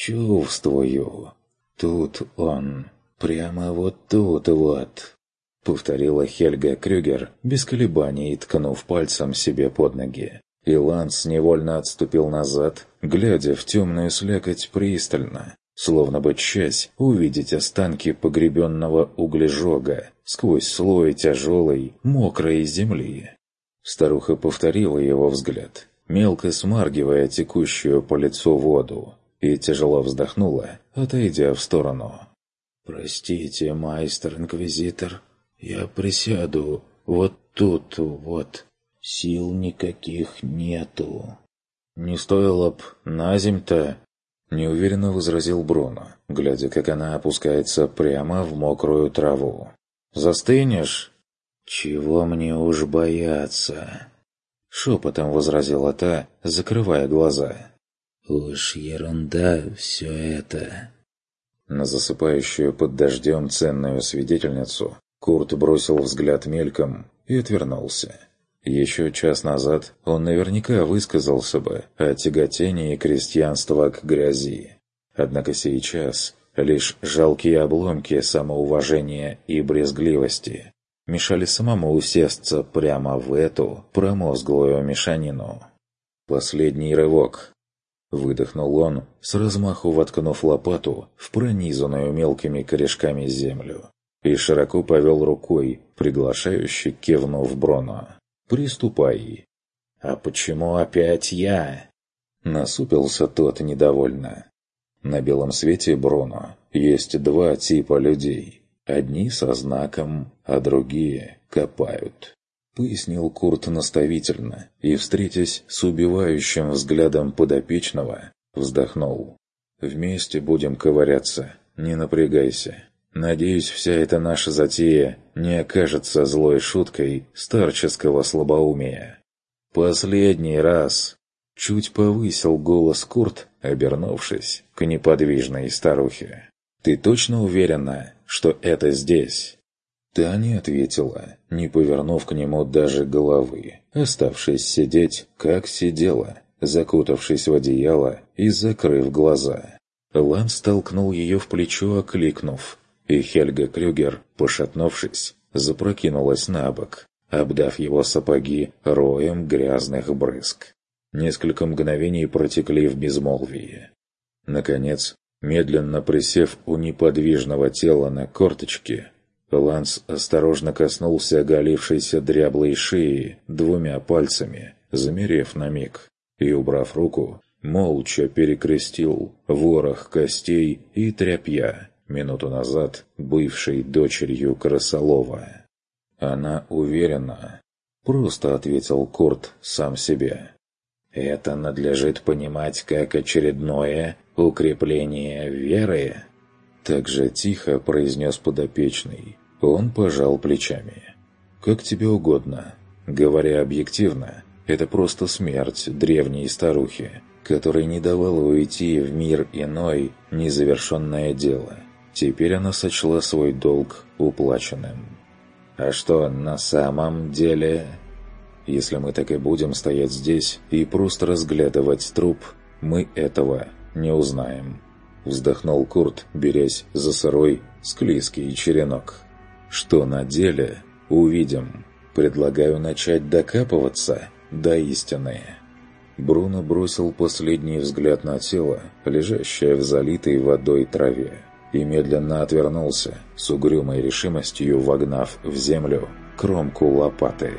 чувствую. Тут он. Прямо вот тут вот», — повторила Хельга Крюгер, без колебаний ткнув пальцем себе под ноги. И Ланс невольно отступил назад, глядя в темную слякоть пристально, словно бы часть увидеть останки погребенного углежога сквозь слой тяжелой, мокрой земли. Старуха повторила его взгляд, мелко смаргивая текущую по лицу воду, и тяжело вздохнула, отойдя в сторону. «Простите, майстер-инквизитор, я присяду вот тут вот. Сил никаких нету». «Не стоило б наземь-то», — неуверенно возразил Бруно, глядя, как она опускается прямо в мокрую траву. «Застынешь?» «Чего мне уж бояться?» — шепотом возразила та, закрывая глаза. «Уж ерунда все это». На засыпающую под дождем ценную свидетельницу Курт бросил взгляд мельком и отвернулся. Еще час назад он наверняка высказался бы о тяготении крестьянства к грязи. Однако сейчас лишь жалкие обломки самоуважения и брезгливости мешали самому усесться прямо в эту промозглую мешанину. «Последний рывок!» — выдохнул он, с размаху воткнув лопату в пронизанную мелкими корешками землю, и широко повел рукой, приглашающе кивнув Бруно. «Приступай». «А почему опять я?» Насупился тот недовольно. На белом свете Бруно есть два типа людей. Одни со знаком, а другие копают. Пояснил Курт наставительно и, встретясь с убивающим взглядом подопечного, вздохнул. «Вместе будем ковыряться, не напрягайся. Надеюсь, вся эта наша затея не окажется злой шуткой старческого слабоумия. Последний раз!» Чуть повысил голос Курт, обернувшись к неподвижной старухе. «Ты точно уверена, что это здесь?» Та не ответила, не повернув к нему даже головы, оставшись сидеть, как сидела, закутавшись в одеяло и закрыв глаза. Ланс толкнул ее в плечо, окликнув, и Хельга Крюгер, пошатнувшись, запрокинулась на бок, обдав его сапоги роем грязных брызг. Несколько мгновений протекли в безмолвии. Наконец, медленно присев у неподвижного тела на корточки, Ланс осторожно коснулся оголившейся дряблой шеи двумя пальцами, замерев на миг, и, убрав руку, молча перекрестил ворох костей и тряпья, минуту назад бывшей дочерью Красолова. «Она уверена», — просто ответил Курт сам себе. «Это надлежит понимать как очередное укрепление веры?» Так же тихо произнес подопечный. Он пожал плечами. «Как тебе угодно. Говоря объективно, это просто смерть древней старухи, которой не давала уйти в мир иной незавершенное дело. Теперь она сочла свой долг уплаченным. А что на самом деле? Если мы так и будем стоять здесь и просто разглядывать труп, мы этого не узнаем. вздохнул Курт, берясь за сырой, склизкий черенок. «Что на деле? Увидим. Предлагаю начать докапываться до истины». Бруно бросил последний взгляд на тело, лежащее в залитой водой траве, и медленно отвернулся, с угрюмой решимостью вогнав в землю кромку лопаты.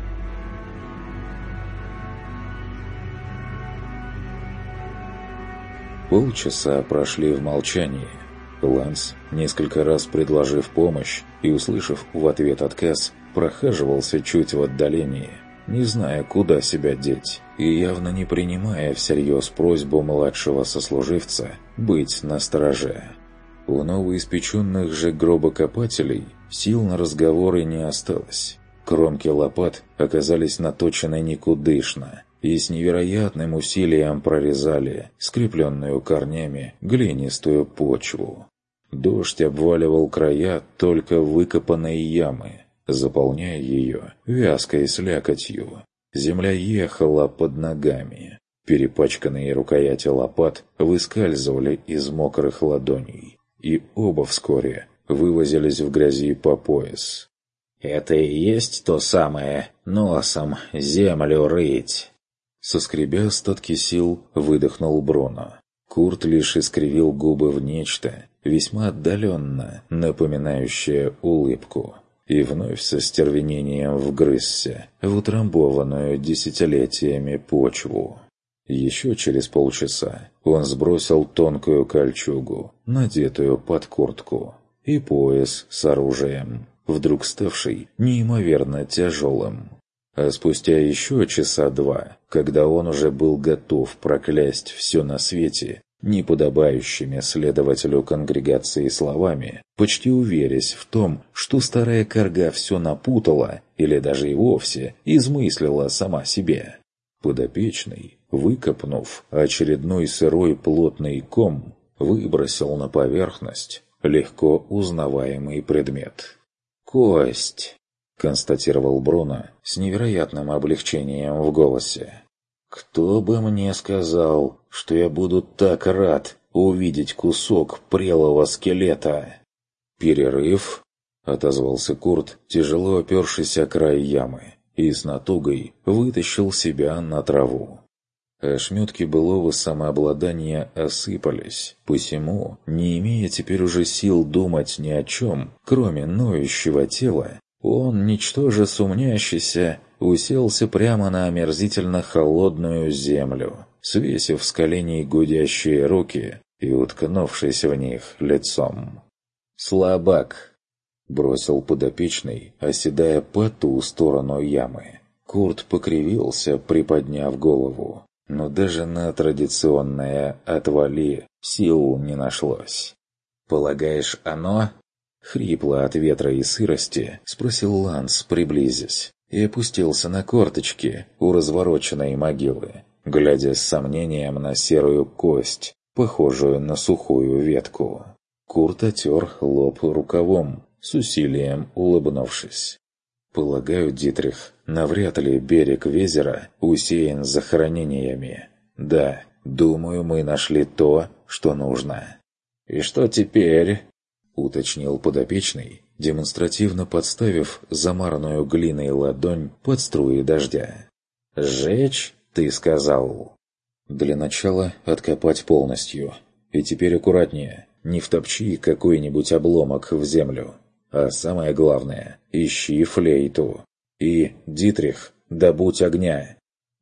Полчаса прошли в молчании. Ланс, несколько раз предложив помощь и услышав в ответ отказ, прохаживался чуть в отдалении, не зная, куда себя деть, и явно не принимая всерьез просьбу младшего сослуживца быть настороже. У новоиспеченных же гробокопателей сил на разговоры не осталось. Кромки лопат оказались наточены никудышно и с невероятным усилием прорезали скрепленную корнями глинистую почву. Дождь обваливал края только выкопанной ямы, заполняя ее вязкой слякотью. Земля ехала под ногами. Перепачканные рукояти лопат выскальзывали из мокрых ладоней, и оба вскоре вывозились в грязи по пояс. «Это и есть то самое носом землю рыть?» Соскребя остатки сил, выдохнул Бруно. Курт лишь искривил губы в нечто, весьма отдаленно напоминающее улыбку, и вновь со стервенением вгрызся в утрамбованную десятилетиями почву. Еще через полчаса он сбросил тонкую кольчугу, надетую под куртку, и пояс с оружием, вдруг ставший неимоверно тяжелым. А спустя еще часа два, когда он уже был готов проклясть все на свете неподобающими следователю конгрегации словами, почти уверясь в том, что старая карга все напутала или даже и вовсе измыслила сама себе, подопечный, выкопнув очередной сырой плотный ком, выбросил на поверхность легко узнаваемый предмет. «Кость!» — констатировал Бруно с невероятным облегчением в голосе. «Кто бы мне сказал, что я буду так рад увидеть кусок прелого скелета?» «Перерыв?» — отозвался Курт, тяжело опершись о край ямы, и с натугой вытащил себя на траву. Ошметки былого самообладания осыпались, посему, не имея теперь уже сил думать ни о чем, кроме ноющего тела, он, ничтоже сумнящийся, уселся прямо на омерзительно холодную землю, свесив с коленей гудящие руки и уткнувшись в них лицом. «Слабак!» — бросил подопечный, оседая по ту сторону ямы. Курт покривился, приподняв голову, но даже на традиционное «отвали» сил не нашлось. «Полагаешь, оно?» — хрипло от ветра и сырости спросил Ланс, приблизясь, и опустился на корточки у развороченной могилы, глядя с сомнением на серую кость, похожую на сухую ветку. Курт отер лоб рукавом, с усилием улыбнувшись. «Полагаю, Дитрих, навряд ли берег Везера усеян захоронениями. Да, думаю, мы нашли то, что нужно». «И что теперь?» — уточнил подопечный, демонстративно подставив замаранную глиной ладонь под струи дождя. «Сжечь, ты сказал?» «Для начала откопать полностью. И теперь аккуратнее, не втопчи какой-нибудь обломок в землю. А самое главное, ищи флейту. И, Дитрих, добудь огня».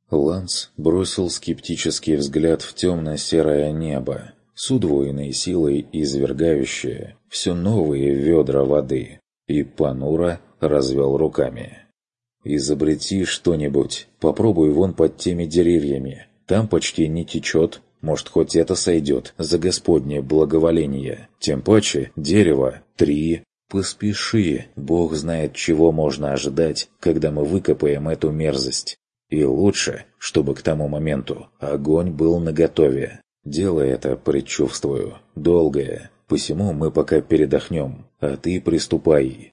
Ланс бросил скептический взгляд в темно-серое небо, с удвоенной силой извергающее все новые ведра воды, и понуро развел руками. «Изобрети что-нибудь, попробуй вон под теми деревьями, там почти не течет, может, хоть это сойдет за Господне благоволение, тем паче дерево 3. Поспеши, Бог знает, чего можно ожидать, когда мы выкопаем эту мерзость. И лучше, чтобы к тому моменту огонь был наготове. Дело это, предчувствую, долгое, посему мы пока передохнем, а ты приступай».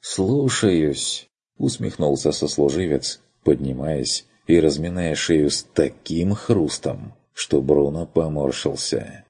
«Слушаюсь», — усмехнулся сослуживец, поднимаясь и разминая шею с таким хрустом, что Бруно поморщился.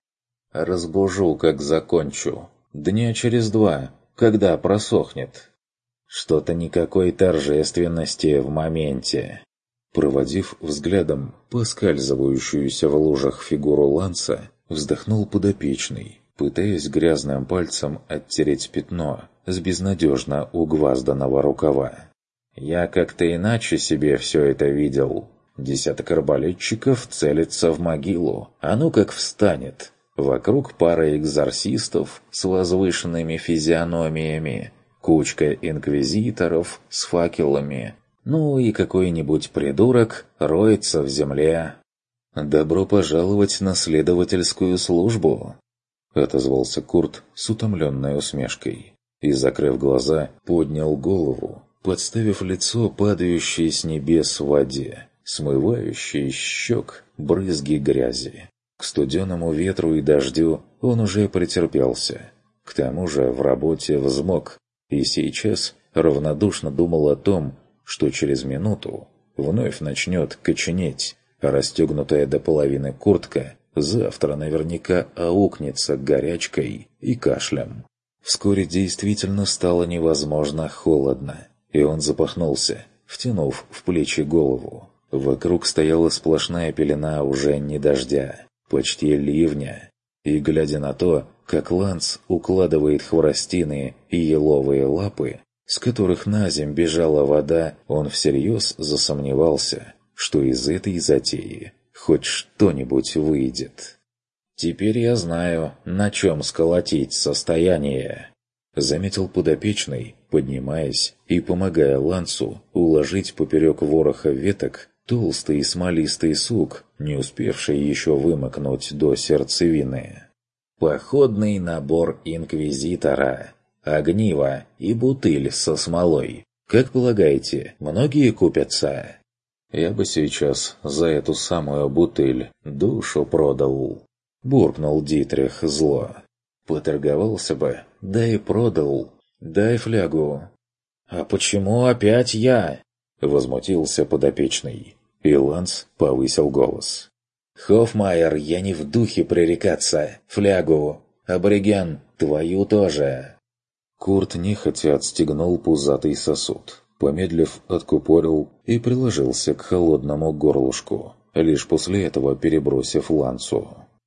Разбужу, как закончу. Дня через 2, когда просохнет. Что-то никакой торжественности в моменте. Проводив взглядом поскальзывающуюся в лужах фигуру Ланса, вздохнул подопечный, пытаясь грязным пальцем оттереть пятно с безнадежно угвазданного рукава. Я как-то иначе себе все это видел. Десяток арбалетчиков целится в могилу, а ну как встанет. Вокруг пара экзорцистов с возвышенными физиономиями, кучка инквизиторов с факелами, ну и какой-нибудь придурок роется в земле. «Добро пожаловать на следовательскую службу», — отозвался Курт с утомленной усмешкой и, закрыв глаза, поднял голову, подставив лицо падающей с небес в воде, смывающей с щек брызги грязи. К студеному ветру и дождю он уже претерпелся. К тому же в работе взмок, и сейчас равнодушно думал о том, что через минуту вновь начнет коченеть, а расстегнутая до половины куртка завтра наверняка аукнется горячкой и кашлем. Вскоре действительно стало невозможно холодно, и он запахнулся, втянув в плечи голову. Вокруг стояла сплошная пелена уже не дождя, почти ливня, и, глядя на то, как Ланс укладывает хворостины и еловые лапы, с которых на земь бежала вода, он всерьез засомневался, что из этой затеи хоть что-нибудь выйдет. «Теперь я знаю, на чем сколотить состояние», — заметил подопечный, поднимаясь и помогая Лансу уложить поперек вороха веток толстый смолистый сук, не успевший еще вымокнуть до сердцевины. «Походный набор инквизитора, огниво и бутыль со смолой. Как полагаете, многие купятся?» «Я бы сейчас за эту самую бутыль душу продал», — буркнул Дитрих зло. «Поторговался бы, да и продал. Дай флягу». «А почему опять я?» — возмутился подопечный. И Ланс повысил голос. «Хоффмайер, я не в духе пререкаться. Флягу. Абориген, твою тоже». Курт нехотя отстегнул пузатый сосуд, помедлив откупорил и приложился к холодному горлышку, лишь после этого перебросив Лансу.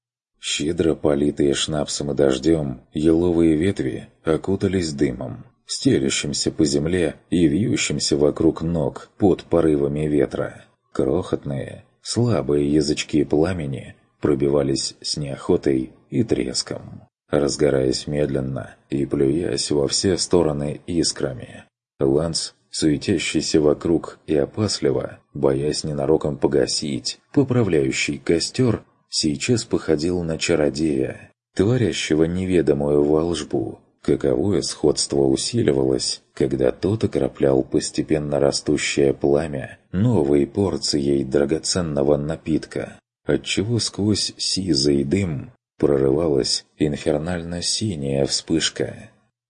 Щедро политые шнапсом и дождем, еловые ветви окутались дымом, стелящимся по земле и вьющимся вокруг ног под порывами ветра. Крохотные, слабые язычки пламени пробивались с неохотой и треском, разгораясь медленно и плюясь во все стороны искрами. Ланс, суетящийся вокруг и опасливо, боясь ненароком погасить поправляющий костер, сейчас походил на чародея, творящего неведомую волшбу. Каковое сходство усиливалось, когда тот окроплял постепенно растущее пламя новой порцией драгоценного напитка, отчего сквозь сизый дым прорывалась инфернально-синяя вспышка.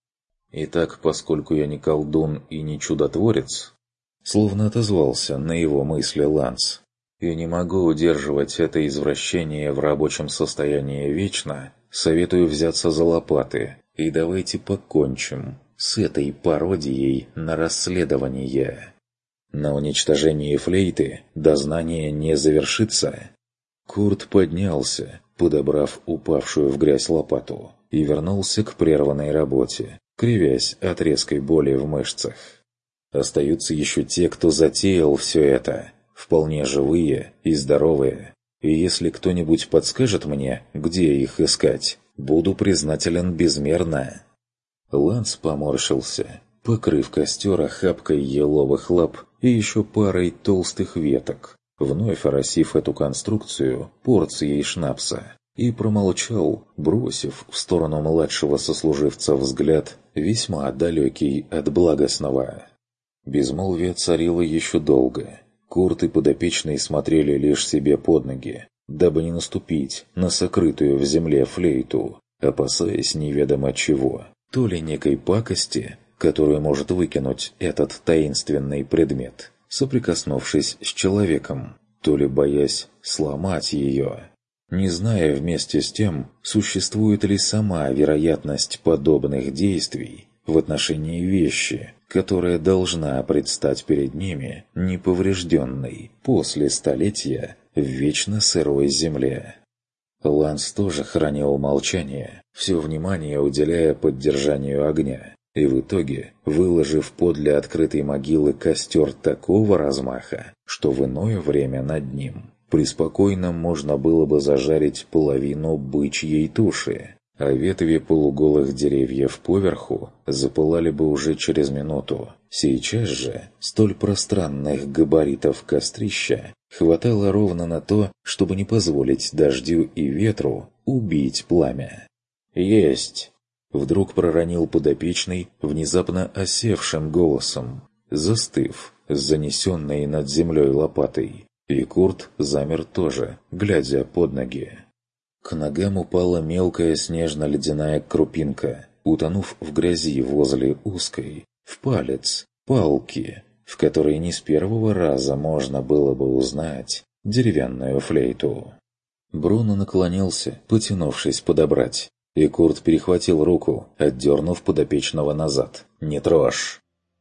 «Итак, поскольку я не колдун и не чудотворец», словно отозвался на его мысли Ланс, «и не могу удерживать это извращение в рабочем состоянии вечно, советую взяться за лопаты, и давайте покончим с этой пародией на расследование. На уничтожении флейты дознание не завершится». Курт поднялся, подобрав упавшую в грязь лопату, и вернулся к прерванной работе, кривясь от резкой боли в мышцах. Остаются еще те, кто затеял все это, вполне живые и здоровые, и если кто-нибудь подскажет мне, где их искать, буду признателен безмерно. Ланс поморщился, покрыв костер охапкой еловых лап и еще парой толстых веток, вновь оросив эту конструкцию порцией шнапса, и промолчал, бросив в сторону младшего сослуживца взгляд, весьма далекий от благостного. Безмолвие царило еще долго. Курт и подопечный смотрели лишь себе под ноги, дабы не наступить на сокрытую в земле флейту, опасаясь неведомо чего, то ли некой пакости, которую может выкинуть этот таинственный предмет, соприкоснувшись с человеком, то ли боясь сломать ее. не зная вместе с тем, существует ли сама вероятность подобных действий в отношении вещи, которая должна предстать перед ними неповрежденной после столетия в вечно сырой земле. Ланс тоже хранил молчание, все внимание уделяя поддержанию огня, и в итоге, выложив подле открытой могилы костер такого размаха, что в иное время над ним преспокойно можно было бы зажарить половину бычьей туши, а ветви полуголых деревьев поверху запылали бы уже через минуту. Сейчас же столь пространных габаритов кострища хватало ровно на то, чтобы не позволить дождю и ветру убить пламя. «Есть!» — вдруг проронил подопечный внезапно осевшим голосом, застыв с занесенной над землей лопатой. И Курт замер тоже, глядя под ноги. К ногам упала мелкая снежно-ледяная крупинка, утонув в грязи возле узкой, в палец, палки, в которой не с первого раза можно было бы узнать деревянную флейту. Бруно наклонился, потянувшись подобрать, и Курт перехватил руку, отдернув подопечного назад. «Не трожь!»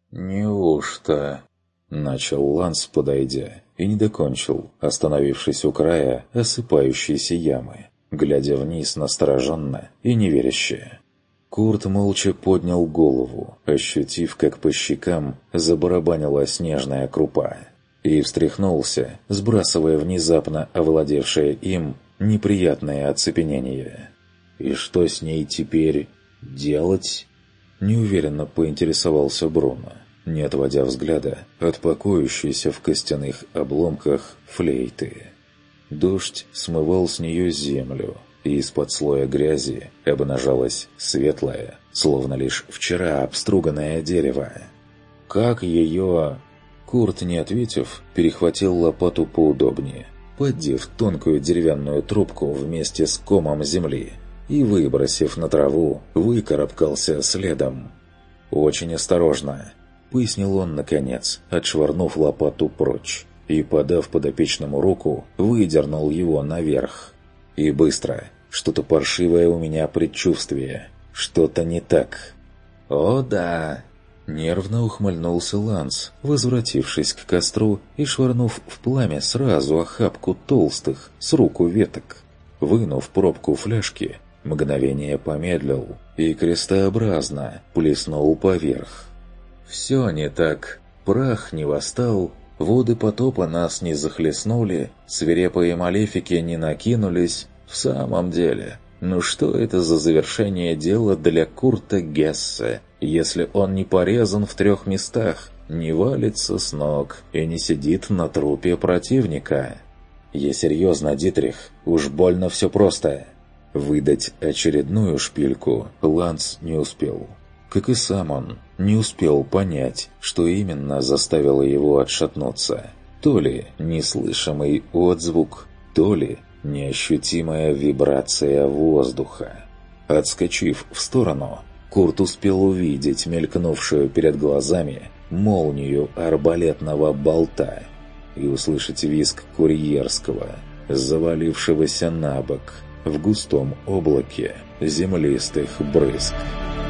«Неужто?» — начал Ланс, подойдя, и не докончил, остановившись у края осыпающейся ямы, глядя вниз настороженно и неверяще. Курт молча поднял голову, ощутив, как по щекам забарабанила снежная крупа, и встряхнулся, сбрасывая внезапно овладевшее им неприятное оцепенение. «И что с ней теперь делать?» — неуверенно поинтересовался Бруно, не отводя взгляда от покоящейся в костяных обломках флейты. Дождь смывал с нее землю, и из-под слоя грязи обнажалось светлое, словно лишь вчера обструганное дерево. «Как ее...» Курт, не ответив, перехватил лопату поудобнее, поддев тонкую деревянную трубку вместе с комом земли, и, выбросив на траву, выкарабкался следом. «Очень осторожно», — пояснил он наконец, отшвырнув лопату прочь, и, подав подопечному руку, выдернул его наверх. «И быстро. Что-то паршивое у меня предчувствие. Что-то не так». «О да!» — нервно ухмыльнулся Ланс, возвратившись к костру и швырнув в пламя сразу охапку толстых с руку веток. Вынув пробку фляжки, мгновение помедлил и крестообразно плеснул поверх. «Все не так. Прах не восстал, воды потопа нас не захлестнули, свирепые малефики не накинулись. В самом деле, ну что это за завершение дела для Курта Гессе, если он не порезан в 3 местах, не валится с ног и не сидит на трупе противника?» «Я серьезно, Дитрих, уж больно все просто». Выдать очередную шпильку Ланс не успел. Как и сам он не успел понять, что именно заставило его отшатнуться. То ли неслышимый отзвук, то ли неощутимая вибрация воздуха. Отскочив в сторону, Курт успел увидеть мелькнувшую перед глазами молнию арбалетного болта и услышать визг курьерского, завалившегося на бок в густом облаке землистых брызг.